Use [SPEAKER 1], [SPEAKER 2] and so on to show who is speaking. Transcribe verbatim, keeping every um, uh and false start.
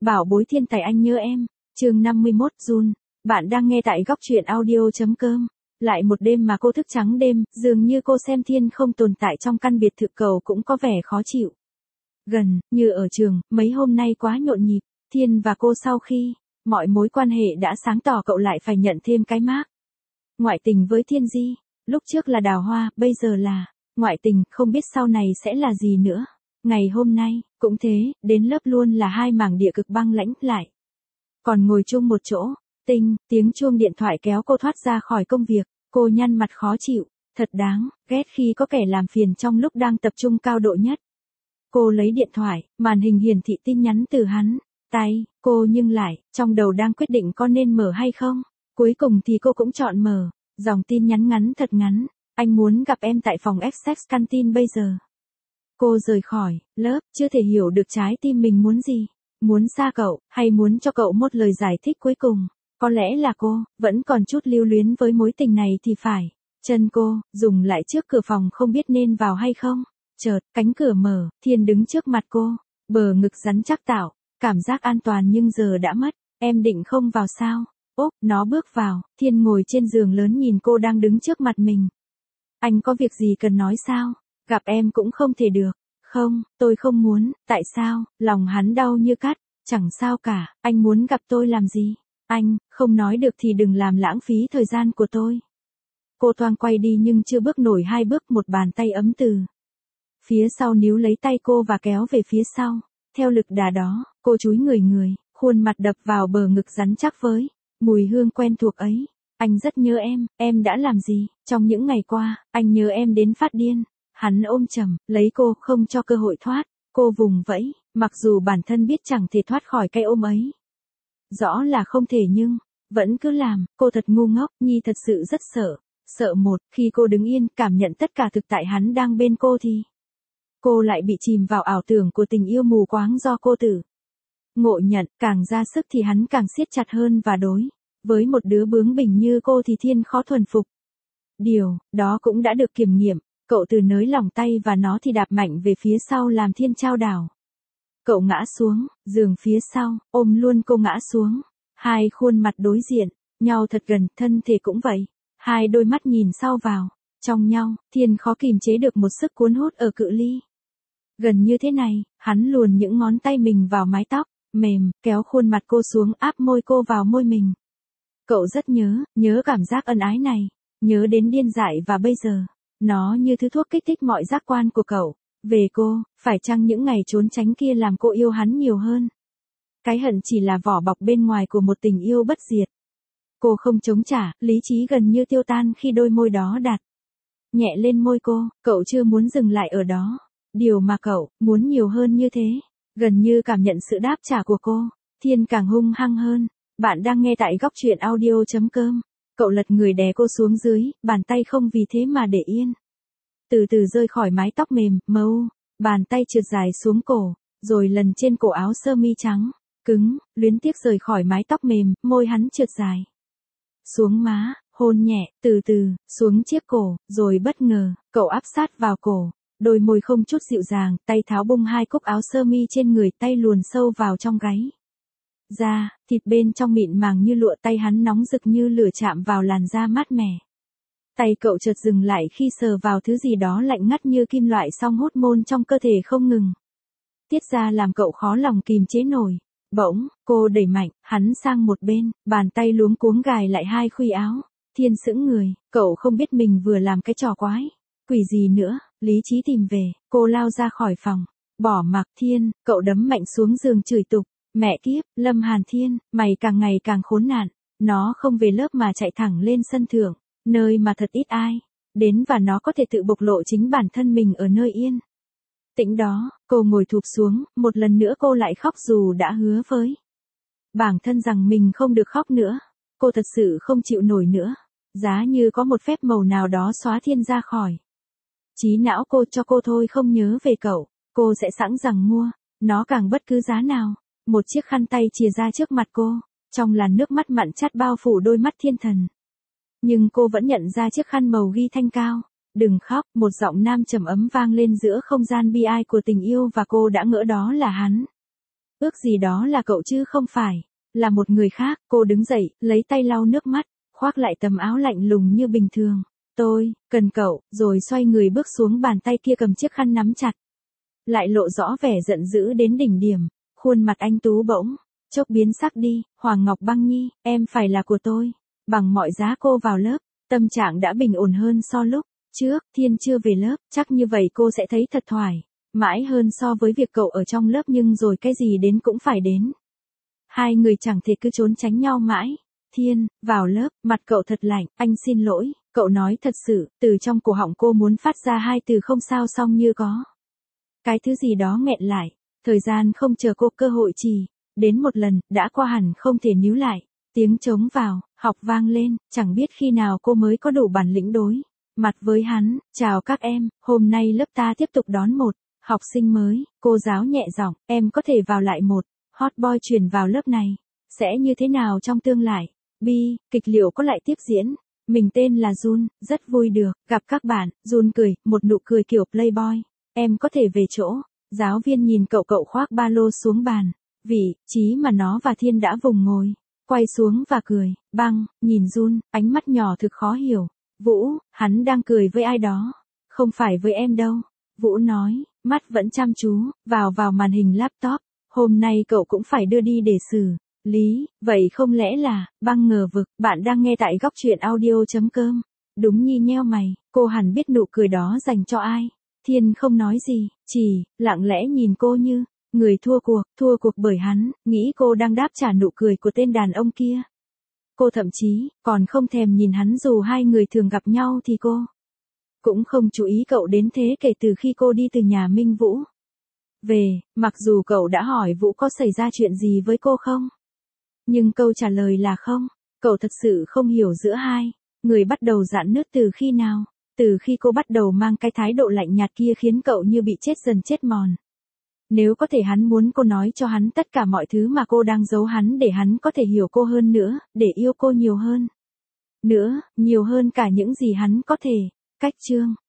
[SPEAKER 1] Bảo bối thiên tài anh nhớ em. Chương năm mươi mốt Jun. Bạn đang nghe tại góc truyện audio chấm com. Lại một đêm mà cô thức trắng đêm, dường như cô xem Thiên không tồn tại trong căn biệt thự cầu cũng có vẻ khó chịu. Gần, như ở trường, mấy hôm nay quá nhộn nhịp, Thiên và cô sau khi mọi mối quan hệ đã sáng tỏ cậu lại phải nhận thêm cái mác. Ngoại tình với Thiên Di, lúc trước là đào hoa, bây giờ là ngoại tình, không biết sau này sẽ là gì nữa. Ngày hôm nay, cũng thế, đến lớp luôn là hai mảng địa cực băng lãnh lại. Còn ngồi chung một chỗ, tinh, tiếng chuông điện thoại kéo cô thoát ra khỏi công việc, cô nhăn mặt khó chịu, thật đáng ghét khi có kẻ làm phiền trong lúc đang tập trung cao độ nhất. Cô lấy điện thoại, màn hình hiển thị tin nhắn từ hắn, tay, cô nhưng lại, trong đầu đang quyết định có nên mở hay không. Cuối cùng thì cô cũng chọn mở, dòng tin nhắn ngắn thật ngắn, anh muốn gặp em tại phòng Essex Canteen bây giờ. Cô rời khỏi lớp, chưa thể hiểu được trái tim mình muốn gì, muốn xa cậu, hay muốn cho cậu một lời giải thích cuối cùng. Có lẽ là cô, vẫn còn chút lưu luyến với mối tình này thì phải. Chân cô, dùng lại trước cửa phòng không biết nên vào hay không. Chợt, cánh cửa mở, Thiên đứng trước mặt cô, bờ ngực rắn chắc tạo, cảm giác an toàn nhưng giờ đã mất. Em định không vào sao? Ốp, nó bước vào, Thiên ngồi trên giường lớn nhìn cô đang đứng trước mặt mình. Anh có việc gì cần nói sao? Gặp em cũng không thể được. Không, tôi không muốn. Tại sao? Lòng hắn đau như cắt. Chẳng sao cả, anh muốn gặp tôi làm gì? Anh, không nói được thì đừng làm lãng phí thời gian của tôi. Cô thoáng quay đi nhưng chưa bước nổi hai bước, một bàn tay ấm từ phía sau níu lấy tay cô và kéo về phía sau. Theo lực đà đó, cô chúi người người, khuôn mặt đập vào bờ ngực rắn chắc với mùi hương quen thuộc ấy. Anh rất nhớ em, em đã làm gì? Trong những ngày qua, anh nhớ em đến phát điên. Hắn ôm chầm, lấy cô, không cho cơ hội thoát. Cô vùng vẫy, mặc dù bản thân biết chẳng thể thoát khỏi cái ôm ấy. Rõ là không thể nhưng, vẫn cứ làm. Cô thật ngu ngốc, Nhi thật sự rất sợ. Sợ một, khi cô đứng yên, cảm nhận tất cả thực tại hắn đang bên cô thì cô lại bị chìm vào ảo tưởng của tình yêu mù quáng do cô tử ngộ nhận. Càng ra sức thì hắn càng siết chặt hơn và đối với một đứa bướng bỉnh như cô thì Thiên khó thuần phục. Điều đó cũng đã được kiểm nghiệm. Cậu từ nới lỏng tay và nó thì đạp mạnh về phía sau làm Thiên chao đảo. Cậu ngã xuống, giường phía sau, ôm luôn cô ngã xuống. Hai khuôn mặt đối diện, nhau thật gần, thân thể cũng vậy. Hai đôi mắt nhìn sau vào, trong nhau, Thiên khó kìm chế được một sức cuốn hút ở cự ly gần như thế này. Hắn luồn những ngón tay mình vào mái tóc mềm, kéo khuôn mặt cô xuống, áp môi cô vào môi mình. Cậu rất nhớ, nhớ cảm giác ân ái này, nhớ đến điên dại và bây giờ, nó như thứ thuốc kích thích mọi giác quan của cậu. Về cô, phải chăng những ngày trốn tránh kia làm cô yêu hắn nhiều hơn? Cái hận chỉ là vỏ bọc bên ngoài của một tình yêu bất diệt. Cô không chống trả, lý trí gần như tiêu tan khi đôi môi đó đặt nhẹ lên môi cô. Cậu chưa muốn dừng lại ở đó. Điều mà cậu muốn nhiều hơn như thế. Gần như cảm nhận sự đáp trả của cô, Thiên càng hung hăng hơn. Bạn đang nghe tại góc truyện audio chấm com. Cậu lật người đè cô xuống dưới, bàn tay không vì thế mà để yên. Từ từ rơi khỏi mái tóc mềm, màu, bàn tay trượt dài xuống cổ, rồi lần trên cổ áo sơ mi trắng, cứng, luyến tiếc rời khỏi mái tóc mềm, môi hắn trượt dài xuống má, hôn nhẹ, từ từ, xuống chiếc cổ, rồi bất ngờ, cậu áp sát vào cổ, đôi môi không chút dịu dàng, tay tháo bung hai cúc áo sơ mi trên người, tay luồn sâu vào trong gáy. Da, thịt bên trong mịn màng như lụa, tay hắn nóng rực như lửa chạm vào làn da mát mẻ. Tay cậu chợt dừng lại khi sờ vào thứ gì đó lạnh ngắt như kim loại, song hốt môn trong cơ thể không ngừng tiết ra làm cậu khó lòng kìm chế nổi. Bỗng, cô đẩy mạnh hắn sang một bên, bàn tay luống cuống gài lại hai khuy áo. Thiên sững người, cậu không biết mình vừa làm cái trò quái quỷ gì nữa. Lý trí tìm về, cô lao ra khỏi phòng, bỏ mặc Thiên. Cậu đấm mạnh xuống giường chửi tục, mẹ kiếp, Lâm Hàn Thiên, mày càng ngày càng khốn nạn. Nó không về lớp mà chạy thẳng lên sân thượng, nơi mà thật ít ai đến, và nó có thể tự bộc lộ chính bản thân mình ở nơi yên tĩnh đó. Cô ngồi thụp xuống, một lần nữa cô lại khóc dù đã hứa với bản thân rằng mình không được khóc nữa. Cô thật sự không chịu nổi nữa. Giá như có một phép màu nào đó xóa Thiên ra khỏi trí não cô, cho cô thôi không nhớ về cậu, cô sẽ sẵn sàng mua nó càng bất cứ giá nào. Một chiếc khăn tay chìa ra trước mặt cô, trong làn nước mắt mặn chát bao phủ đôi mắt Thiên thần. Nhưng cô vẫn nhận ra chiếc khăn màu ghi thanh cao. Đừng khóc, một giọng nam trầm ấm vang lên giữa không gian bi ai của tình yêu, và cô đã ngỡ đó là hắn. ước gì đó là cậu chứ không phải là một người khác. Cô đứng dậy, lấy tay lau nước mắt, khoác lại tấm áo lạnh lùng như bình thường. Tôi, cần cậu, rồi xoay người bước xuống, bàn tay kia cầm chiếc khăn nắm chặt. Lại lộ rõ vẻ giận dữ đến đỉnh điểm, khuôn mặt anh Tú bỗng chốc biến sắc đi. Hoàng Ngọc Băng Nhi, em phải là của tôi. Bằng mọi giá cô vào lớp, tâm trạng đã bình ổn hơn so lúc trước. Thiên chưa về lớp, chắc như vậy cô sẽ thấy thật thoải mãi hơn so với việc cậu ở trong lớp, nhưng rồi cái gì đến cũng phải đến. Hai người chẳng thể cứ trốn tránh nhau mãi. Thiên, vào lớp, mặt cậu thật lạnh. Anh xin lỗi, cậu nói thật sự. Từ trong cổ họng cô muốn phát ra hai từ không sao xong như có cái thứ gì đó nghẹn lại. Thời gian không chờ cô cơ hội, chỉ đến một lần, đã qua hẳn không thể níu lại. Tiếng trống vào học vang lên, chẳng biết khi nào cô mới có đủ bản lĩnh đối mặt với hắn. Chào các em, hôm nay lớp ta tiếp tục đón một học sinh mới. Cô giáo nhẹ giọng, em có thể vào lại một hot boy chuyển vào lớp này. Sẽ như thế nào trong tương lai? Bi, kịch liệu có lại tiếp diễn? Mình tên là Jun, rất vui được gặp các bạn. Jun cười, một nụ cười kiểu playboy. Em có thể về chỗ. Giáo viên nhìn cậu cậu khoác ba lô xuống bàn. Vị trí mà nó và Thiên đã vùng ngồi. Quay xuống và cười. Băng, nhìn Jun, ánh mắt nhỏ thực khó hiểu. Vũ, hắn đang cười với ai đó. Không phải với em đâu. Vũ nói, mắt vẫn chăm chú vào vào màn hình laptop. Hôm nay cậu cũng phải đưa đi để xử lý, vậy không lẽ là, Băng ngờ vực. Bạn đang nghe tại góc truyện audio.com. Đúng Nhi nheo mày, cô hẳn biết nụ cười đó dành cho ai. Thiên không nói gì, chỉ lặng lẽ nhìn cô như người thua cuộc, thua cuộc bởi hắn nghĩ cô đang đáp trả nụ cười của tên đàn ông kia. Cô thậm chí còn không thèm nhìn hắn, dù hai người thường gặp nhau thì cô cũng không chú ý cậu đến thế kể từ khi cô đi từ nhà Minh Vũ về. Mặc dù cậu đã hỏi Vũ có xảy ra chuyện gì với cô không, nhưng câu trả lời là không. Cậu thật sự không hiểu giữa hai người bắt đầu rạn nứt từ khi nào. Từ khi cô bắt đầu mang cái thái độ lạnh nhạt kia khiến cậu như bị chết dần chết mòn. Nếu có thể hắn muốn cô nói cho hắn tất cả mọi thứ mà cô đang giấu hắn, để hắn có thể hiểu cô hơn nữa, để yêu cô nhiều hơn nữa, nhiều hơn cả những gì hắn có thể. Cách chương